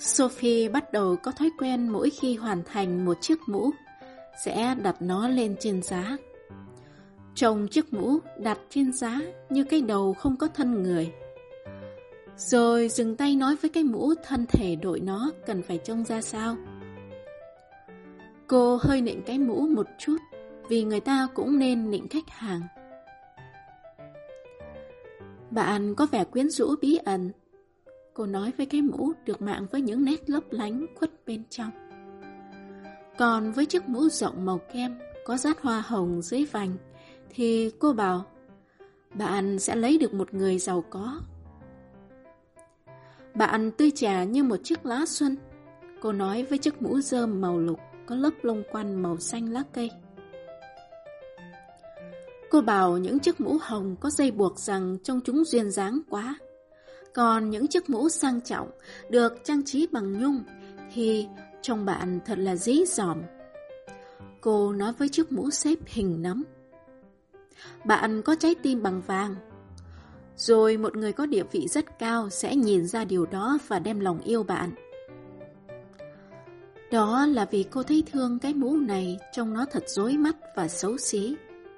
Sophie bắt đầu có thói quen mỗi khi hoàn thành một chiếc mũ, sẽ đặt nó lên trên giá. Trông chiếc mũ đặt trên giá như cái đầu không có thân người. Rồi dừng tay nói với cái mũ thân thể đội nó cần phải trông ra sao. Cô hơi nịnh cái mũ một chút, vì người ta cũng nên nịnh khách hàng. Bạn có vẻ quyến rũ bí ẩn, cô nói với cái mũ được mạng với những nét lấp lánh khuất bên trong. Còn với chiếc mũ rộng màu kem có dát hoa hồng dưới vành thì cô bảo, bạn sẽ lấy được một người giàu có. Bạn tươi trẻ như một chiếc lá xuân, cô nói với chiếc mũ rơm màu lục có lớp lông quăn màu xanh lá cây. Cô bảo những chiếc mũ hồng có dây buộc rằng trông chúng duyên dáng quá. Còn những chiếc mũ sang trọng được trang trí bằng nhung thì trông bạn thật là dí dỏm. Cô nói với chiếc mũ xếp hình nấm. Bạn có trái tim bằng vàng. Rồi một người có địa vị rất cao sẽ nhìn ra điều đó và đem lòng yêu bạn. Đó là vì cô thấy thương cái mũ này, trông nó thật rối mắt và xấu xí.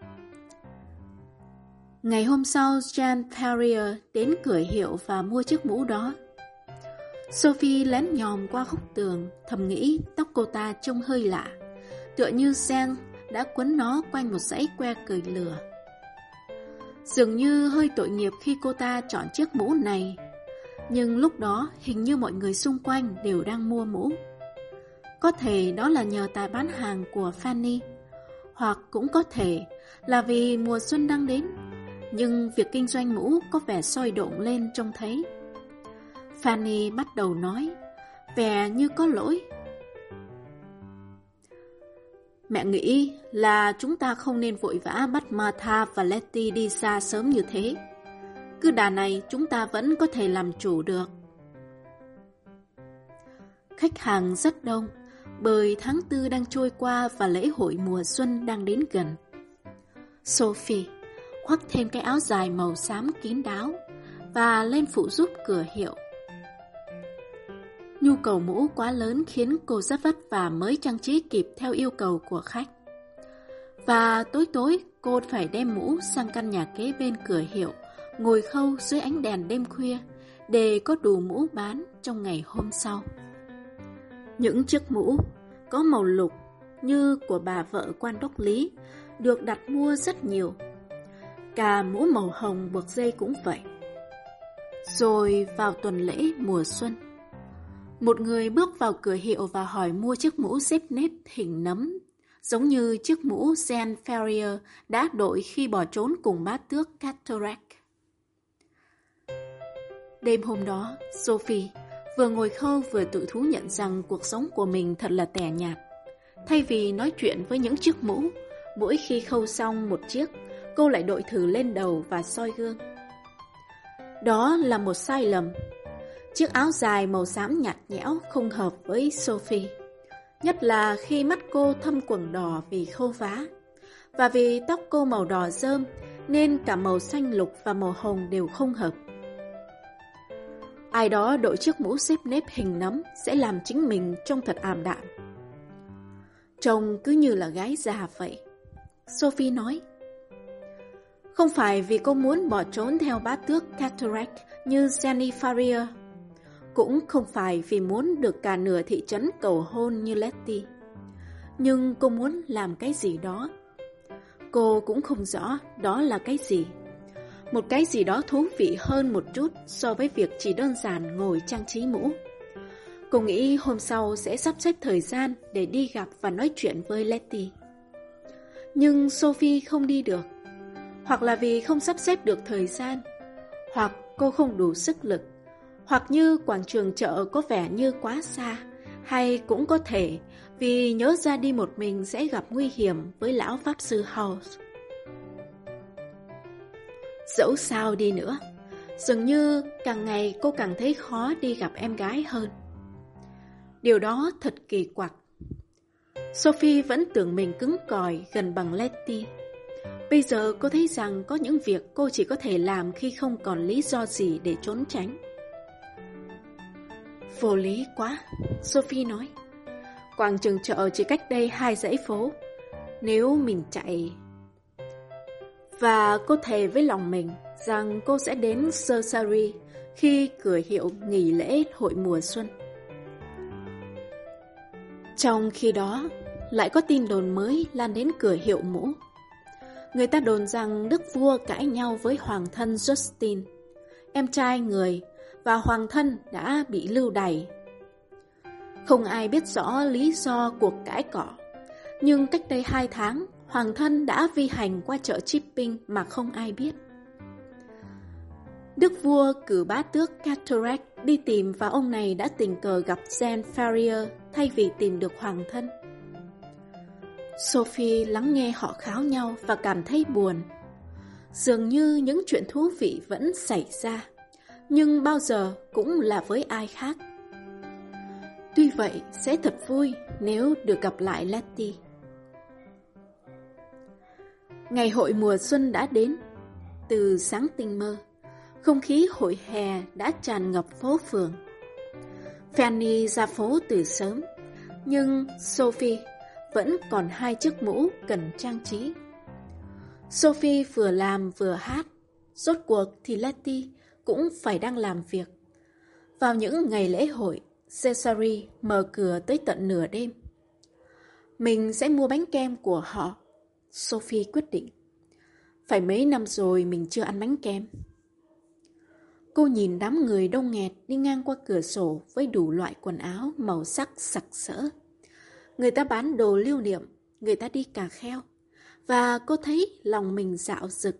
Ngày hôm sau, Jan Perrier đến cửa hiệu và mua chiếc mũ đó. Sophie lén nhòm qua khúc tường, thầm nghĩ tóc cô ta trông hơi lạ, tựa như Jan đã quấn nó quanh một dãy que cười lửa. Dường như hơi tội nghiệp khi cô ta chọn chiếc mũ này, nhưng lúc đó hình như mọi người xung quanh đều đang mua mũ. Có thể đó là nhờ tài bán hàng của Fanny, hoặc cũng có thể là vì mùa xuân đang đến, nhưng việc kinh doanh mũ có vẻ sôi động lên trông thấy. Fanny bắt đầu nói, vẻ như có lỗi. Mẹ nghĩ là chúng ta không nên vội vã bắt Martha và Letty đi xa sớm như thế. Cứ đà này chúng ta vẫn có thể làm chủ được. Khách hàng rất đông, bởi tháng 4 đang trôi qua và lễ hội mùa xuân đang đến gần. Sophie khoác thêm cái áo dài màu xám kín đáo và lên phụ giúp cửa hiệu. Nhu cầu mũ quá lớn khiến cô rất vất vả mới trang trí kịp theo yêu cầu của khách. Và tối cô phải đem mũ sang căn nhà kế bên cửa hiệu, ngồi khâu dưới ánh đèn đêm khuya để có đủ mũ bán trong ngày hôm sau. Những chiếc mũ có màu lục như của bà vợ quan đốc Lý được đặt mua rất nhiều. Cả mũ màu hồng buộc dây cũng vậy. Rồi vào tuần lễ mùa xuân, một người bước vào cửa hiệu và hỏi mua chiếc mũ xếp nếp hình nấm, giống như chiếc mũ Jan Ferrier đã đội khi bỏ trốn cùng bá tước Cataract. Đêm hôm đó, Sophie vừa ngồi khâu vừa tự thú nhận rằng cuộc sống của mình thật là tẻ nhạt. Thay vì nói chuyện với những chiếc mũ, mỗi khi khâu xong một chiếc, cô lại đội thử lên đầu và soi gương. Đó là một sai lầm. Chiếc áo dài màu xám nhạt nhẽo không hợp với Sophie, nhất là khi mắt cô thâm quầng đỏ vì khâu vá. Và vì tóc cô màu đỏ rơm nên cả màu xanh lục và màu hồng đều không hợp. Ai đó đội chiếc mũ xếp nếp hình nấm sẽ làm chính mình trông thật ảm đạm. Trông cứ như là gái già vậy, Sophie nói. Không phải vì cô muốn bỏ trốn theo bá tước Cataract như Jenny Farrier, cũng không phải vì muốn được cả nửa thị trấn cầu hôn như Letty. Nhưng cô muốn làm cái gì đó. Cô cũng không rõ đó là cái gì. Một cái gì đó thú vị hơn một chút so với việc chỉ đơn giản ngồi trang trí mũ. Cô nghĩ hôm sau sẽ sắp xếp thời gian để đi gặp và nói chuyện với Letty. Nhưng Sophie không đi được. Hoặc là vì không sắp xếp được thời gian, hoặc cô không đủ sức lực, hoặc như quảng trường chợ có vẻ như quá xa, hay cũng có thể vì nhớ ra đi một mình sẽ gặp nguy hiểm với lão pháp sư House. Dẫu sao đi nữa, dường như càng ngày cô càng thấy khó đi gặp em gái hơn. Điều đó thật kỳ quặc. Sophie vẫn tưởng mình cứng cỏi gần bằng Letty. Bây giờ cô thấy rằng có những việc cô chỉ có thể làm khi không còn lý do gì để trốn tránh. Vô lý quá, Sophie nói. Quảng trường chợ chỉ cách đây 2 dãy phố. Nếu mình chạy... Và cô thề với lòng mình rằng cô sẽ đến Surrey khi cửa hiệu nghỉ lễ hội mùa xuân. Trong khi đó, lại có tin đồn mới lan đến cửa hiệu mũ. Người ta đồn rằng đức vua cãi nhau với hoàng thân Justin, em trai người, và hoàng thân đã bị lưu đày. Không ai biết rõ lý do cuộc cãi cọ, nhưng cách đây 2 tháng, hoàng thân đã vi hành qua chợ Chipping mà không ai biết. Đức vua cử bá tước Cataract đi tìm và ông này đã tình cờ gặp Jane Ferrier thay vì tìm được hoàng thân. Sophie lắng nghe họ kháo nhau và cảm thấy buồn. Dường như những chuyện thú vị vẫn xảy ra, nhưng bao giờ cũng là với ai khác. Tuy vậy, sẽ thật vui nếu được gặp lại Letty. Ngày hội mùa xuân đã đến. Từ sáng tinh mơ, không khí hội hè đã tràn ngập phố phường. Fanny ra phố từ sớm, nhưng Sophie vẫn còn 2 chiếc mũ cần trang trí. Sophie vừa làm vừa hát, rốt cuộc thì Letty cũng phải đang làm việc. Vào những ngày lễ hội, Cesare mở cửa tới tận nửa đêm. Mình sẽ mua bánh kem của họ, Sophie quyết định. Phải mấy năm rồi mình chưa ăn bánh kem. Cô nhìn đám người đông nghẹt đi ngang qua cửa sổ với đủ loại quần áo màu sắc sặc sỡ. Người ta bán đồ lưu niệm, người ta đi cà kheo, và cô thấy lòng mình dạo dực.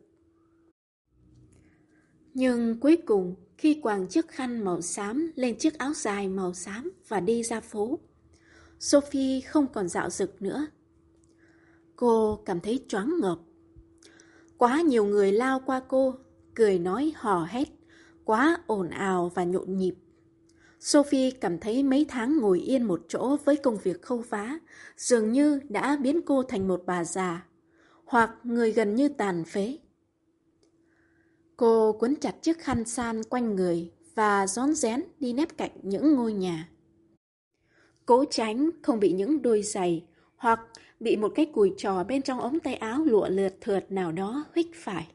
Nhưng cuối cùng, khi quàng chiếc khăn màu xám lên chiếc áo dài màu xám và đi ra phố, Sophie không còn dạo dực nữa. Cô cảm thấy choáng ngợp. Quá nhiều người lao qua cô, cười nói hò hét, quá ồn ào và nhộn nhịp. Sophie cảm thấy mấy tháng ngồi yên một chỗ với công việc khâu vá dường như đã biến cô thành một bà già, hoặc người gần như tàn phế. Cô quấn chặt chiếc khăn san quanh người và rón rén đi nép cạnh những ngôi nhà. Cố tránh không bị những đôi giày hoặc bị một cái cùi trò bên trong ống tay áo lụa lượt thượt nào đó huých phải.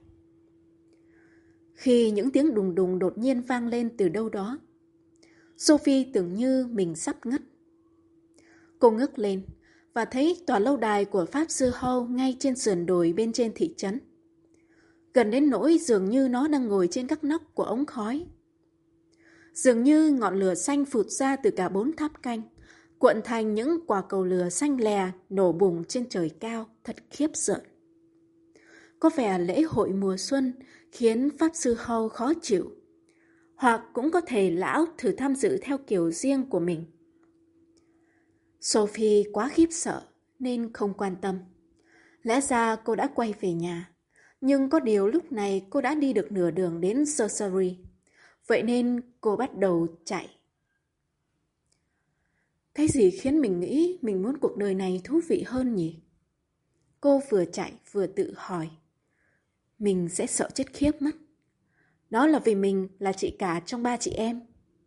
Khi những tiếng đùng đùng đột nhiên vang lên từ đâu đó, Sophie tưởng như mình sắp ngất. Cô ngước lên và thấy tòa lâu đài của Pháp sư Hall ngay trên sườn đồi bên trên thị trấn. Gần đến nỗi dường như nó đang ngồi trên các nóc của ống khói. Dường như ngọn lửa xanh phụt ra từ cả 4 tháp canh, cuộn thành những quả cầu lửa xanh lè nổ bùng trên trời cao, thật khiếp sợ. Có vẻ lễ hội mùa xuân khiến Pháp sư Hall khó chịu, hoặc cũng có thể lão thử tham dự theo kiểu riêng của mình. Sophie quá khiếp sợ nên không quan tâm. Lẽ ra cô đã quay về nhà, nhưng có điều lúc này cô đã đi được nửa đường đến Surrey. Vậy nên cô bắt đầu chạy. Cái gì khiến mình nghĩ mình muốn cuộc đời này thú vị hơn nhỉ? Cô vừa chạy vừa tự hỏi. Mình sẽ sợ chết khiếp mất. Đó là vì mình là chị cả trong 3 chị em.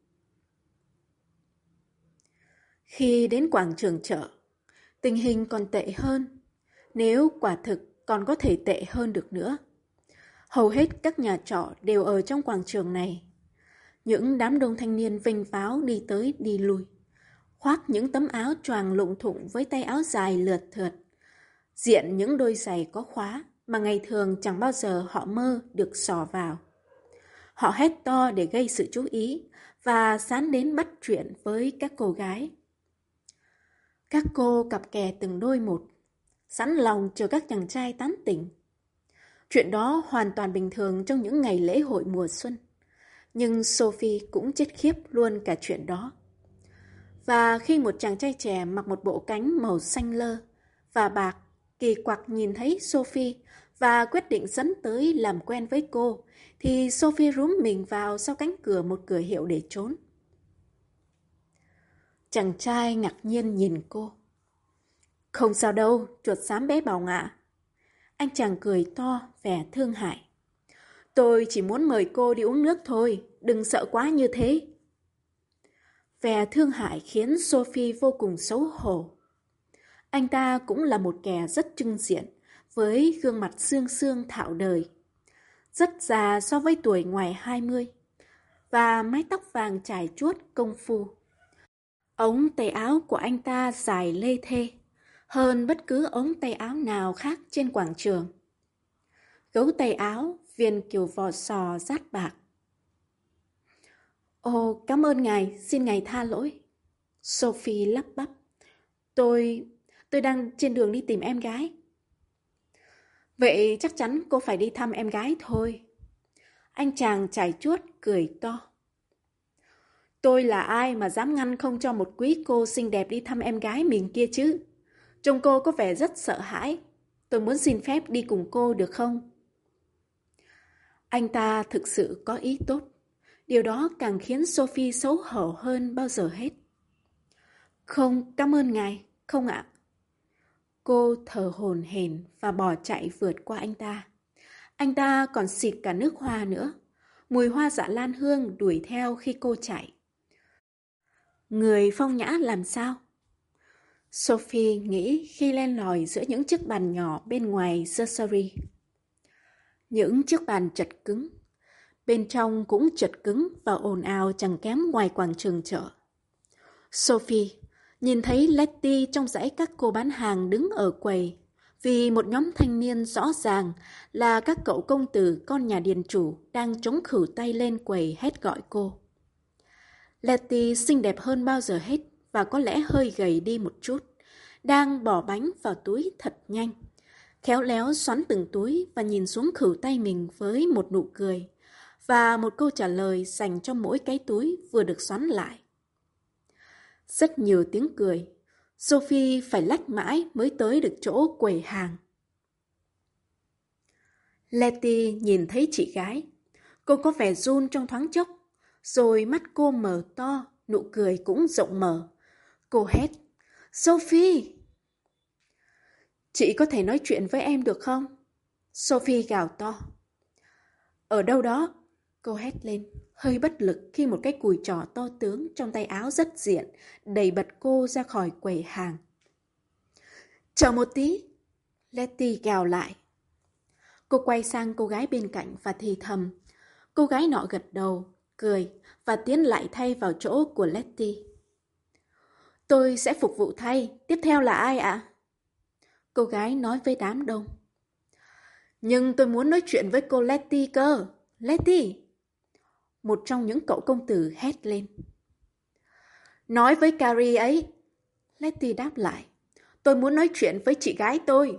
Khi đến quảng trường chợ, tình hình còn tệ hơn. Nếu quả thực còn có thể tệ hơn được nữa. Hầu hết các nhà trọ đều ở trong quảng trường này. Những đám đông thanh niên vênh váo đi tới đi lui, khoác những tấm áo choàng lụng thụng với tay áo dài lượt thượt, diện những đôi giày có khóa mà ngày thường chẳng bao giờ họ mơ được xỏ vào. Họ hét to để gây sự chú ý và sán đến bắt chuyện với các cô gái. Các cô cặp kè từng đôi một, sẵn lòng chờ các chàng trai tán tỉnh. Chuyện đó hoàn toàn bình thường trong những ngày lễ hội mùa xuân. Nhưng Sophie cũng chết khiếp luôn cả chuyện đó. Và khi một chàng trai trẻ mặc một bộ cánh màu xanh lơ và bạc kỳ quặc nhìn thấy Sophie và quyết định dẫn tới làm quen với cô, thì Sophie rúm mình vào sau cánh cửa một cửa hiệu để trốn. Chàng trai ngạc nhiên nhìn cô. Không sao đâu, chuột xám bé bào ngạ. Anh chàng cười to, vẻ thương hại. Tôi chỉ muốn mời cô đi uống nước thôi, đừng sợ quá như thế. Vẻ thương hại khiến Sophie vô cùng xấu hổ. Anh ta cũng là một kẻ rất trưng diện, với gương mặt xương xương thạo đời. Rất già so với tuổi ngoài 20, và mái tóc vàng chải chuốt công phu. Ống tay áo của anh ta dài lê thê, hơn bất cứ ống tay áo nào khác trên quảng trường. Gấu tay áo, viền kiểu vỏ sò rát bạc. Ồ, cảm ơn ngài, xin ngài tha lỗi. Sophie lắp bắp. Tôi đang trên đường đi tìm em gái. Vậy chắc chắn cô phải đi thăm em gái thôi. Anh chàng chải chuốt cười to. Tôi là ai mà dám ngăn không cho một quý cô xinh đẹp đi thăm em gái mình kia chứ? Trông cô có vẻ rất sợ hãi. Tôi muốn xin phép đi cùng cô được không? Anh ta thực sự có ý tốt. Điều đó càng khiến Sophie xấu hổ hơn bao giờ hết. Không, cảm ơn ngài, không ạ. Cô thở hổn hển và bỏ chạy vượt qua anh ta. Anh ta còn xịt cả nước hoa nữa. Mùi hoa dạ lan hương đuổi theo khi cô chạy. Người phong nhã làm sao? Sophie nghĩ khi len lỏi giữa những chiếc bàn nhỏ bên ngoài nursery. Những chiếc bàn chật cứng. Bên trong cũng chật cứng và ồn ào chẳng kém ngoài quảng trường chợ. Sophie nhìn thấy Letty trong dãy các cô bán hàng đứng ở quầy, vì một nhóm thanh niên rõ ràng là các cậu công tử con nhà điền chủ đang chống khử tay lên quầy hét gọi cô. Letty xinh đẹp hơn bao giờ hết và có lẽ hơi gầy đi một chút, đang bỏ bánh vào túi thật nhanh, khéo léo xoắn từng túi và nhìn xuống khử tay mình với một nụ cười và một câu trả lời dành cho mỗi cái túi vừa được xoắn lại. Rất nhiều tiếng cười. Sophie phải lách mãi mới tới được chỗ quầy hàng. Letty nhìn thấy chị gái. Cô có vẻ run trong thoáng chốc, rồi mắt cô mở to, nụ cười cũng rộng mở. Cô hét, Sophie! Chị có thể nói chuyện với em được không? Sophie gào to. Ở đâu đó? Cô hét lên, hơi bất lực khi một cái cùi trỏ to tướng trong tay áo rất diện đẩy bật cô ra khỏi quầy hàng. Chờ một tí, Letty gào lại. Cô quay sang cô gái bên cạnh và thì thầm. Cô gái nọ gật đầu, cười và tiến lại thay vào chỗ của Letty. Tôi sẽ phục vụ thay, tiếp theo là ai ạ? Cô gái nói với đám đông. Nhưng tôi muốn nói chuyện với cô Letty cơ. Letty! Một trong những cậu công tử hét lên. Nói với Carrie ấy. Letty đáp lại. Tôi muốn nói chuyện với chị gái tôi.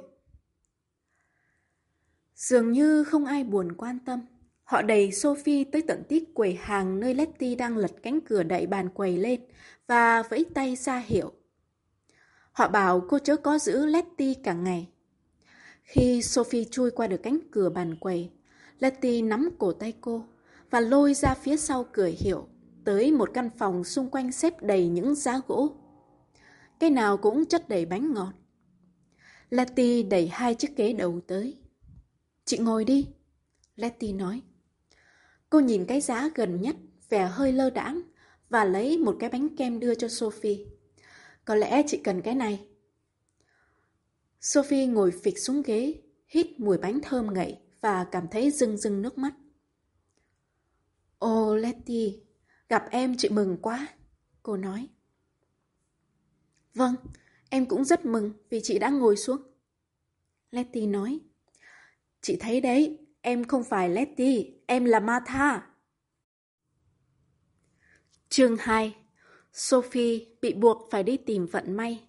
Dường như không ai buồn quan tâm. Họ đẩy Sophie tới tận tít quầy hàng nơi Letty đang lật cánh cửa đậy bàn quầy lên và vẫy tay ra hiệu. Họ bảo cô chớ có giữ Letty cả ngày. Khi Sophie chui qua được cánh cửa bàn quầy, Letty nắm cổ tay cô và lôi ra phía sau cửa hiệu tới một căn phòng xung quanh xếp đầy những giá gỗ. Cái nào cũng chất đầy bánh ngọt. Letty đẩy 2 chiếc ghế đầu tới. Chị ngồi đi, Letty nói. Cô nhìn cái giá gần nhất, vẻ hơi lơ đãng và lấy một cái bánh kem đưa cho Sophie. Có lẽ chị cần cái này. Sophie ngồi phịch xuống ghế, hít mùi bánh thơm ngậy và cảm thấy rưng rưng nước mắt. Ồ Letty, gặp em chị mừng quá, cô nói. Vâng, em cũng rất mừng vì chị đã ngồi xuống. Letty nói. Chị thấy đấy, em không phải Letty, em là Martha. Chương 2. Sophie bị buộc phải đi tìm vận may.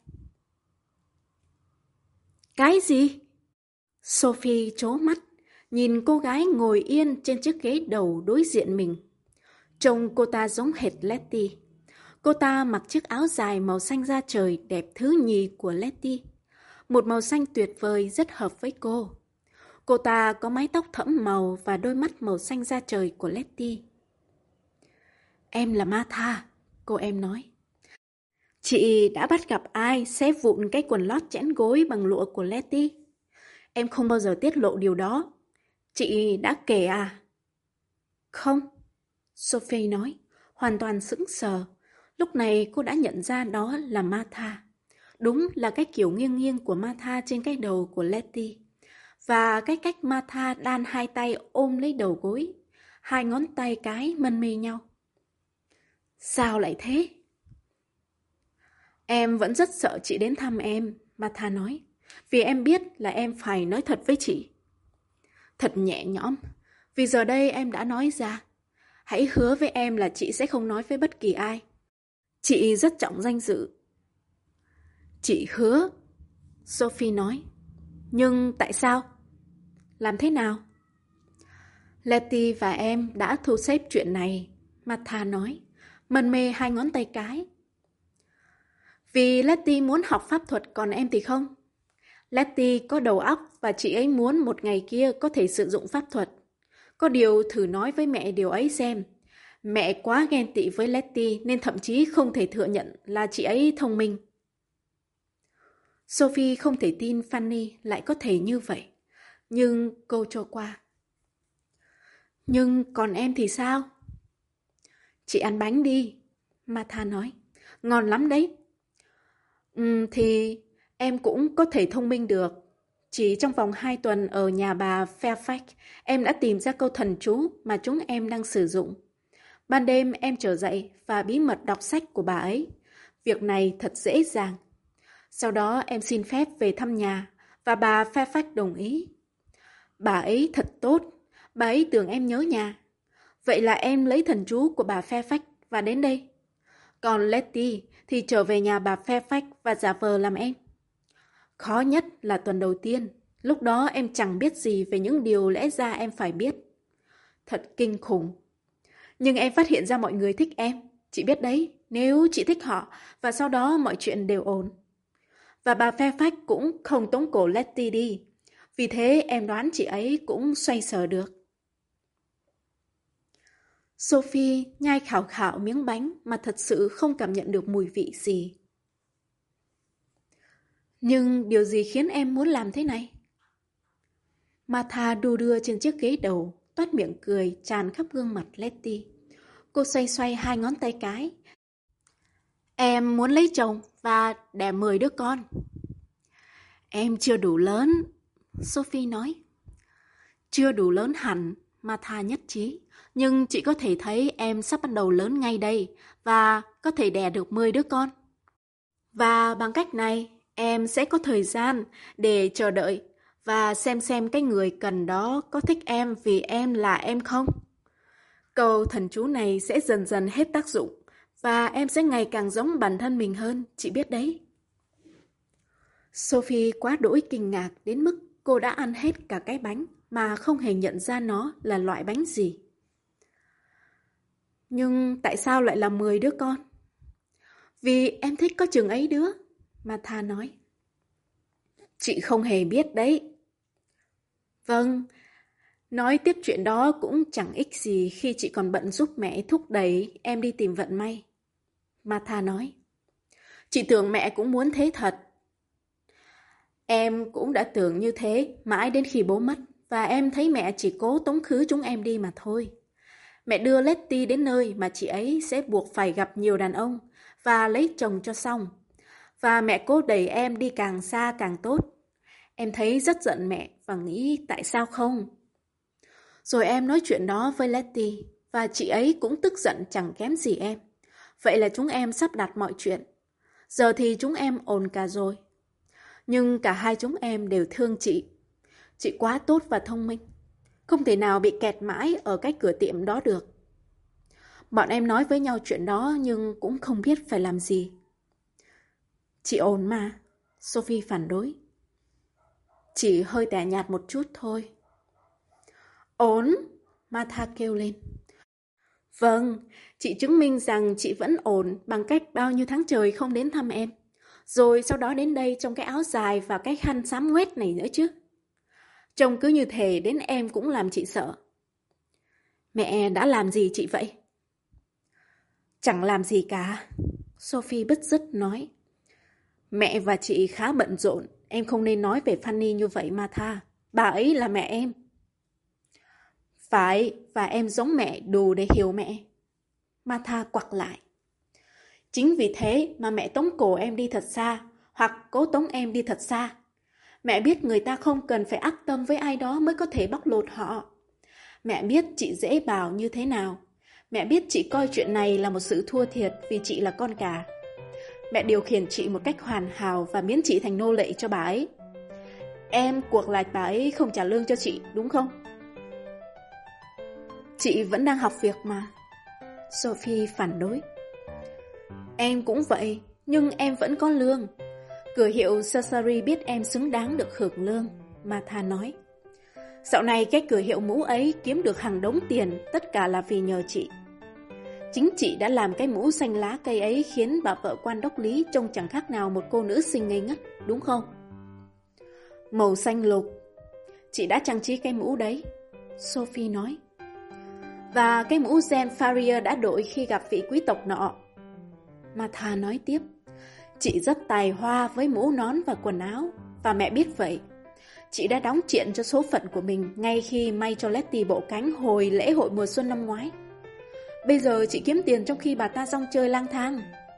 Cái gì? Sophie trố mắt, nhìn cô gái ngồi yên trên chiếc ghế đầu đối diện mình. Trông cô ta giống hệt Letty. Cô ta mặc chiếc áo dài màu xanh da trời đẹp thứ nhì của Letty. Một màu xanh tuyệt vời rất hợp với cô. Cô ta có mái tóc thẫm màu và đôi mắt màu xanh da trời của Letty. Em là Martha, cô em nói. Chị đã bắt gặp ai xé vụn cái quần lót chẽn gối bằng lụa của Letty? Em không bao giờ tiết lộ điều đó. Chị đã kể à? Không, Sophie nói, hoàn toàn sững sờ. Lúc này cô đã nhận ra đó là Martha. Đúng là cái kiểu nghiêng nghiêng của Martha trên cái đầu của Letty. Và cái cách Martha đan hai tay ôm lấy đầu gối, hai ngón tay cái mân mê nhau. Sao lại thế? Em vẫn rất sợ chị đến thăm em, Martha nói. Vì em biết là em phải nói thật với chị. Thật nhẹ nhõm, vì giờ đây em đã nói ra. Hãy hứa với em là chị sẽ không nói với bất kỳ ai. Chị rất trọng danh dự. Chị hứa, Sophie nói. Nhưng tại sao? Làm thế nào? Letty và em đã thu xếp chuyện này, Martha nói, mân mê hai ngón tay cái. Vì Letty muốn học pháp thuật còn em thì không. Letty có đầu óc và chị ấy muốn một ngày kia có thể sử dụng pháp thuật. Có điều thử nói với mẹ điều ấy xem. Mẹ quá ghen tị với Letty nên thậm chí không thể thừa nhận là chị ấy thông minh. Sophie không thể tin Fanny lại có thể như vậy. Nhưng cô cho qua. Nhưng còn em thì sao? Chị ăn bánh đi, Martha nói. Ngon lắm đấy. Thì em cũng có thể thông minh được. Chỉ trong vòng 2 tuần ở nhà bà Fairfax, em đã tìm ra câu thần chú mà chúng em đang sử dụng. Ban đêm em trở dậy và bí mật đọc sách của bà ấy. Việc này thật dễ dàng. Sau đó em xin phép về thăm nhà và bà Fairfax đồng ý. Bà ấy thật tốt, bà ấy tưởng em nhớ nhà. Vậy là em lấy thần chú của bà Fairfax và đến đây. Còn Letty thì trở về nhà bà Fairfax và giả vờ làm em. Khó nhất là tuần đầu tiên. Lúc đó em chẳng biết gì về những điều lẽ ra em phải biết. Thật kinh khủng. Nhưng em phát hiện ra mọi người thích em. Chị biết đấy, nếu chị thích họ và sau đó mọi chuyện đều ổn. Và bà Fairfax cũng không tống cổ Letty đi. Vì thế em đoán chị ấy cũng xoay sở được. Sophie nhai khảo khảo miếng bánh mà thật sự không cảm nhận được mùi vị gì. Nhưng điều gì khiến em muốn làm thế này? Martha đu đưa trên chiếc ghế đầu, toét miệng cười tràn khắp gương mặt Letty. Cô xoay xoay hai ngón tay cái. Em muốn lấy chồng và đẻ 10 đứa con. Em chưa đủ lớn, Sophie nói. Chưa đủ lớn hẳn, Martha nhất trí. Nhưng chị có thể thấy em sắp bắt đầu lớn ngay đây và có thể đẻ được 10 đứa con. Và bằng cách này, em sẽ có thời gian để chờ đợi và xem cái người cần đó có thích em vì em là em không. Câu thần chú này sẽ dần dần hết tác dụng và em sẽ ngày càng giống bản thân mình hơn, chị biết đấy. Sophie quá đỗi kinh ngạc đến mức cô đã ăn hết cả cái bánh mà không hề nhận ra nó là loại bánh gì. Nhưng tại sao lại là 10 đứa con? Vì em thích có chừng ấy đứa, Martha nói. Chị không hề biết đấy. Vâng, nói tiếp chuyện đó cũng chẳng ích gì khi chị còn bận giúp mẹ thúc đẩy em đi tìm vận may. Martha nói. Chị tưởng mẹ cũng muốn thế thật. Em cũng đã tưởng như thế mãi đến khi bố mất và em thấy mẹ chỉ cố tống khứ chúng em đi mà thôi. Mẹ đưa Letty đến nơi mà chị ấy sẽ buộc phải gặp nhiều đàn ông và lấy chồng cho xong. Và mẹ cố đẩy em đi càng xa càng tốt. Em thấy rất giận mẹ và nghĩ tại sao không? Rồi em nói chuyện đó với Letty và chị ấy cũng tức giận chẳng kém gì em. Vậy là chúng em sắp đặt mọi chuyện. Giờ thì chúng em ổn cả rồi. Nhưng cả hai chúng em đều thương chị. Chị quá tốt và thông minh. Không thể nào bị kẹt mãi ở cái cửa tiệm đó được. Bọn em nói với nhau chuyện đó nhưng cũng không biết phải làm gì. Chị ổn mà, Sophie phản đối. Chỉ hơi tẻ nhạt một chút thôi. Ổn, Martha kêu lên. Vâng, chị chứng minh rằng chị vẫn ổn bằng cách bao nhiêu tháng trời không đến thăm em. Rồi sau đó đến đây trong cái áo dài và cái khăn xám ngoét này nữa chứ. Trông cứ như thể đến em cũng làm chị sợ. Mẹ đã làm gì chị vậy? Chẳng làm gì cả, Sophie bứt rứt nói. Mẹ và chị khá bận rộn, em không nên nói về Fanny như vậy Martha. Bà ấy là mẹ em. Phải, và em giống mẹ đủ để hiểu mẹ. Martha quặc lại. Chính vì thế mà mẹ tống cổ em đi thật xa, hoặc cố tống em đi thật xa. Mẹ biết người ta không cần phải ác tâm với ai đó mới có thể bóc lột họ. Mẹ biết chị dễ bảo như thế nào. Mẹ biết chị coi chuyện này là một sự thua thiệt vì chị là con cả. Mẹ điều khiển chị một cách hoàn hảo và biến chị thành nô lệ cho bà ấy. Em cuộc lại bà ấy không trả lương cho chị, đúng không? Chị vẫn đang học việc mà. Sophie phản đối. Em cũng vậy, nhưng em vẫn có lương. Cửa hiệu Sasari biết em xứng đáng được hưởng lương, Martha nói. Dạo này cái cửa hiệu mũ ấy kiếm được hàng đống tiền, tất cả là vì nhờ chị. Chính chị đã làm cái mũ xanh lá cây ấy khiến bà vợ quan đốc lý trông chẳng khác nào một cô nữ sinh ngây ngất, đúng không? Màu xanh lục. Chị đã trang trí cái mũ đấy, Sophie nói. Và cái mũ Jean Farrier đã đội khi gặp vị quý tộc nọ, Martha nói tiếp. Chị rất tài hoa với mũ nón và quần áo, và mẹ biết vậy. Chị đã đóng triện cho số phận của mình ngay khi may cho Letty bộ cánh hồi lễ hội mùa xuân năm ngoái. Bây giờ chị kiếm tiền trong khi bà ta rong chơi lang thang.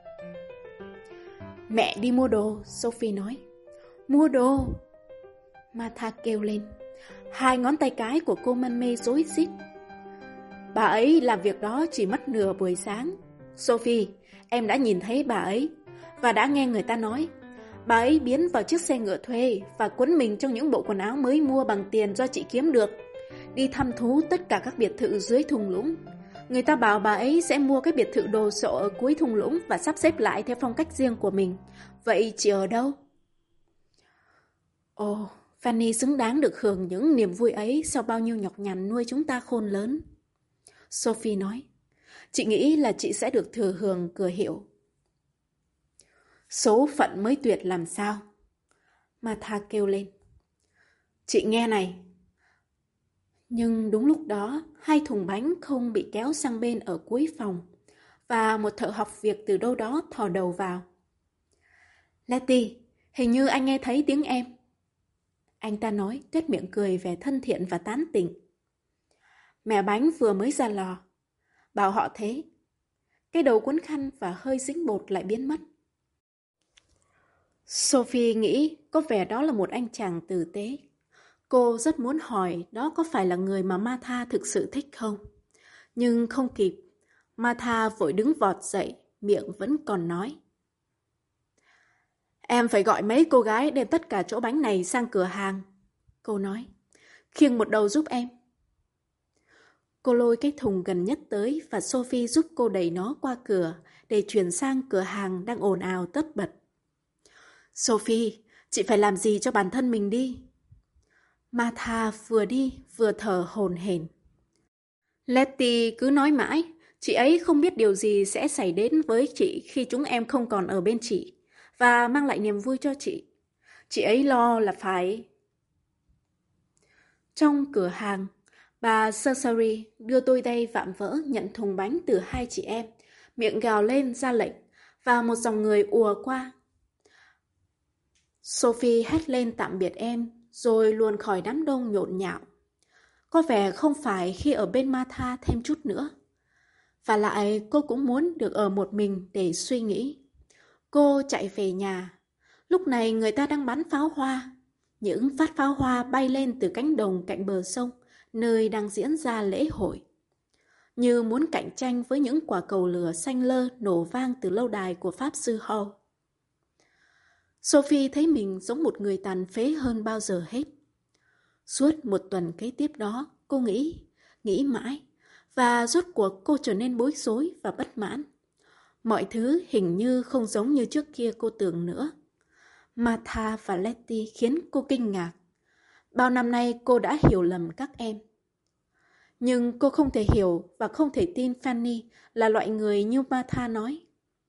Mẹ đi mua đồ, Sophie nói. Mua đồ? Martha kêu lên. Hai ngón tay cái của cô mân mê rối rít. Bà ấy làm việc đó chỉ mất nửa buổi sáng. Sophie, em đã nhìn thấy bà ấy và đã nghe người ta nói. Bà ấy biến vào chiếc xe ngựa thuê và quấn mình trong những bộ quần áo mới mua bằng tiền do chị kiếm được. Đi thăm thú tất cả các biệt thự dưới thung lũng. Người ta bảo bà ấy sẽ mua cái biệt thự đồ sộ ở cuối thung lũng và sắp xếp lại theo phong cách riêng của mình. Vậy chị ở đâu? Ồ, Fanny xứng đáng được hưởng những niềm vui ấy sau bao nhiêu nhọc nhằn nuôi chúng ta khôn lớn. Sophie nói, chị nghĩ là chị sẽ được thừa hưởng cửa hiệu. Số phận mới tuyệt làm sao? Martha kêu lên. Chị nghe này. Nhưng đúng lúc đó, hai thùng bánh không bị kéo sang bên ở cuối phòng, và một thợ học việc từ đâu đó thò đầu vào. Letty, hình như anh nghe thấy tiếng em. Anh ta nói, tuét miệng cười vẻ thân thiện và tán tỉnh. Mẹ bánh vừa mới ra lò. Bảo họ thế. Cái đầu cuốn khăn và hơi dính bột lại biến mất. Sophie nghĩ có vẻ đó là một anh chàng tử tế. Cô rất muốn hỏi đó có phải là người mà Martha thực sự thích không? Nhưng không kịp. Martha vội đứng vọt dậy, miệng vẫn còn nói. Em phải gọi mấy cô gái đem tất cả chỗ bánh này sang cửa hàng. Cô nói. Khiêng một đầu giúp em. Cô lôi cái thùng gần nhất tới và Sophie giúp cô đẩy nó qua cửa để chuyển sang cửa hàng đang ồn ào tất bật. Sophie, chị phải làm gì cho bản thân mình đi. Martha vừa đi vừa thở hổn hển. Letty cứ nói mãi, chị ấy không biết điều gì sẽ xảy đến với chị khi chúng em không còn ở bên chị và mang lại niềm vui cho chị. Chị ấy lo là phải... Trong cửa hàng, bà Sasari đưa đôi tay vạm vỡ nhận thùng bánh từ hai chị em, miệng gào lên ra lệnh và một dòng người ùa qua. Sophie hét lên tạm biệt em, rồi luồn khỏi đám đông nhộn nhạo. Có vẻ không phải khi ở bên Martha thêm chút nữa. Và lại cô cũng muốn được ở một mình để suy nghĩ. Cô chạy về nhà. Lúc này người ta đang bắn pháo hoa. Những phát pháo hoa bay lên từ cánh đồng cạnh bờ sông, nơi đang diễn ra lễ hội. Như muốn cạnh tranh với những quả cầu lửa xanh lơ nổ vang từ lâu đài của Pháp sư Hall. Sophie thấy mình giống một người tàn phế hơn bao giờ hết. Suốt một tuần kế tiếp đó, cô nghĩ mãi, và rốt cuộc cô trở nên bối rối và bất mãn. Mọi thứ hình như không giống như trước kia cô tưởng nữa. Martha và Letty khiến cô kinh ngạc. Bao năm nay cô đã hiểu lầm các em. Nhưng cô không thể hiểu và không thể tin Fanny là loại người như Martha nói.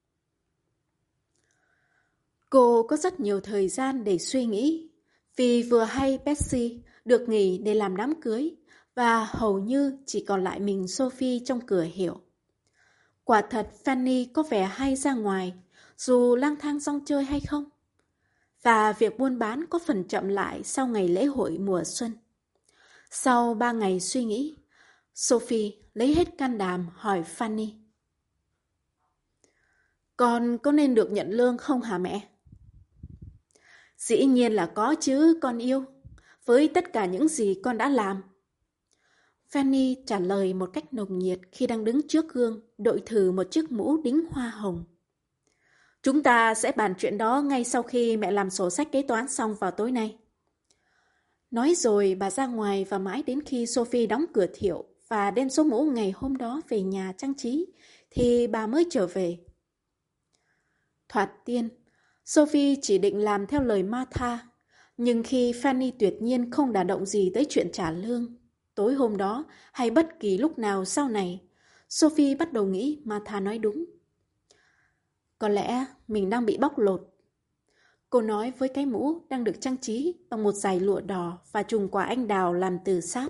Cô có rất nhiều thời gian để suy nghĩ, vì vừa hay Betsy được nghỉ để làm đám cưới và hầu như chỉ còn lại mình Sophie trong cửa hiệu. Quả thật Fanny có vẻ hay ra ngoài, dù lang thang rong chơi hay không. Và việc buôn bán có phần chậm lại sau ngày lễ hội mùa xuân. Sau 3 ngày suy nghĩ, Sophie lấy hết can đảm hỏi Fanny. Con có nên được nhận lương không hả mẹ? Dĩ nhiên là có chứ, con yêu. Với tất cả những gì con đã làm. Fanny trả lời một cách nồng nhiệt khi đang đứng trước gương, đội thử một chiếc mũ đính hoa hồng. Chúng ta sẽ bàn chuyện đó ngay sau khi mẹ làm sổ sách kế toán xong vào tối nay. Nói rồi bà ra ngoài và mãi đến khi Sophie đóng cửa thiệu và đem số mũ ngày hôm đó về nhà trang trí, thì bà mới trở về. Thoạt tiên, Sophie chỉ định làm theo lời Martha, nhưng khi Fanny tuyệt nhiên không đả động gì tới chuyện trả lương, tối hôm đó hay bất kỳ lúc nào sau này, Sophie bắt đầu nghĩ Martha nói đúng. Có lẽ mình đang bị bóc lột. Cô nói với cái mũ đang được trang trí bằng một dải lụa đỏ và chùm quả anh đào làm từ sáp.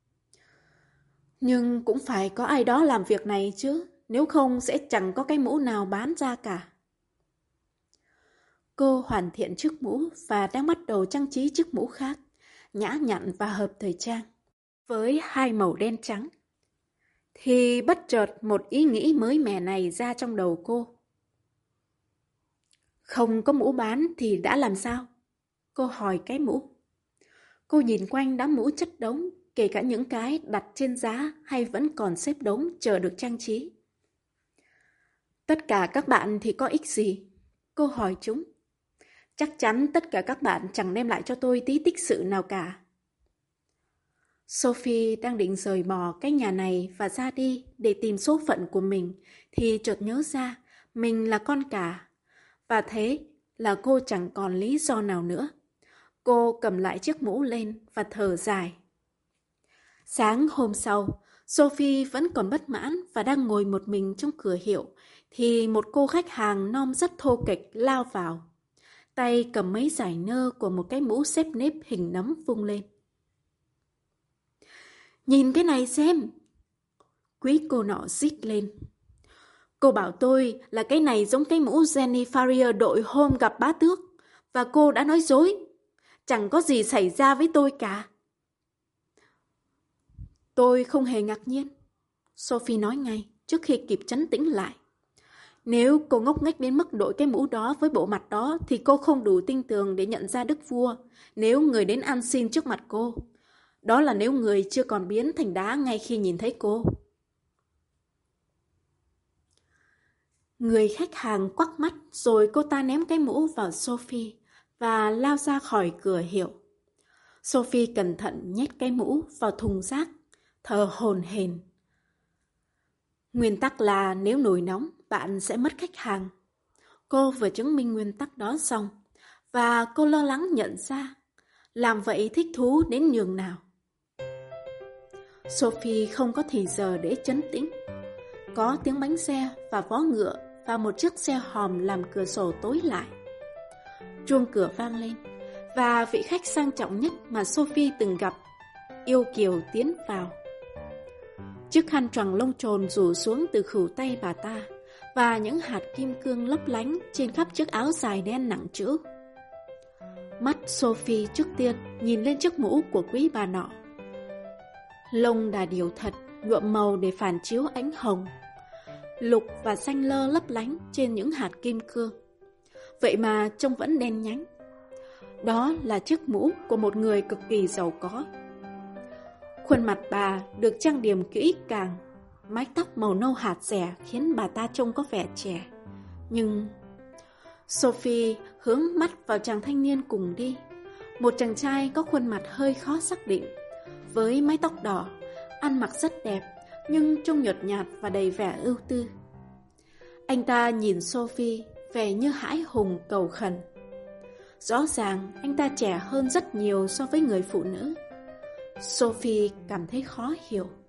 Nhưng cũng phải có ai đó làm việc này chứ, nếu không sẽ chẳng có cái mũ nào bán ra cả. Cô hoàn thiện chiếc mũ và đang bắt đầu trang trí chiếc mũ khác, nhã nhặn và hợp thời trang, với hai màu đen trắng. Thì bất chợt một ý nghĩ mới mẻ này ra trong đầu cô. Không có mũ bán thì đã làm sao? Cô hỏi cái mũ. Cô nhìn quanh đám mũ chất đống, kể cả những cái đặt trên giá hay vẫn còn xếp đống chờ được trang trí. Tất cả các bạn thì có ích gì? Cô hỏi chúng. Chắc chắn tất cả các bạn chẳng đem lại cho tôi tí tích sự nào cả. Sophie đang định rời bỏ cái nhà này và ra đi để tìm số phận của mình, thì chợt nhớ ra mình là con cả. Và thế là cô chẳng còn lý do nào nữa. Cô cầm lại chiếc mũ lên và thở dài. Sáng hôm sau, Sophie vẫn còn bất mãn và đang ngồi một mình trong cửa hiệu, thì một cô khách hàng nom rất thô kệch lao vào. Tay cầm mấy dải nơ của một cái mũ xếp nếp hình nấm vung lên. Nhìn cái này xem! Quý cô nọ rít lên. Cô bảo tôi là cái này giống cái mũ Jenny Farrier đội hôm gặp bá tước, và cô đã nói dối. Chẳng có gì xảy ra với tôi cả. Tôi không hề ngạc nhiên, Sophie nói ngay trước khi kịp trấn tĩnh lại. Nếu cô ngốc nghếch đến mức đội cái mũ đó với bộ mặt đó thì cô không đủ tinh tường để nhận ra đức vua nếu người đến ăn xin trước mặt cô. Đó là nếu người chưa còn biến thành đá ngay khi nhìn thấy cô. Người khách hàng quắc mắt rồi cô ta ném cái mũ vào Sophie và lao ra khỏi cửa hiệu. Sophie cẩn thận nhét cái mũ vào thùng rác, thở hổn hển. Nguyên tắc là nếu nổi nóng, bạn sẽ mất khách hàng. Cô vừa chứng minh nguyên tắc đó xong, và cô lo lắng nhận ra, làm vậy thích thú đến nhường nào. Sophie không có thì giờ để trấn tĩnh. Có tiếng bánh xe và vó ngựa và một chiếc xe hòm làm cửa sổ tối lại. Chuông cửa vang lên, và vị khách sang trọng nhất mà Sophie từng gặp, yêu kiều tiến vào. Chiếc khăn choàng lông trồn rủ xuống từ khuỷu tay bà ta, và những hạt kim cương lấp lánh trên khắp chiếc áo dài đen nặng trĩu. Mắt Sophie trước tiên nhìn lên chiếc mũ của quý bà nọ. Lông đà điểu thật, nhuộm màu để phản chiếu ánh hồng, lục và xanh lơ lấp lánh trên những hạt kim cương. Vậy mà trông vẫn đen nhánh. Đó là chiếc mũ của một người cực kỳ giàu có. Khuôn mặt bà được trang điểm kỹ càng, mái tóc màu nâu hạt rẻ khiến bà ta trông có vẻ trẻ. Nhưng Sophie hướng mắt vào chàng thanh niên cùng đi, một chàng trai có khuôn mặt hơi khó xác định, với mái tóc đỏ, ăn mặc rất đẹp nhưng trông nhợt nhạt và đầy vẻ ưu tư. Anh ta nhìn Sophie vẻ như hãi hùng cầu khẩn. Rõ ràng anh ta trẻ hơn rất nhiều so với người phụ nữ. Sophie cảm thấy khó hiểu.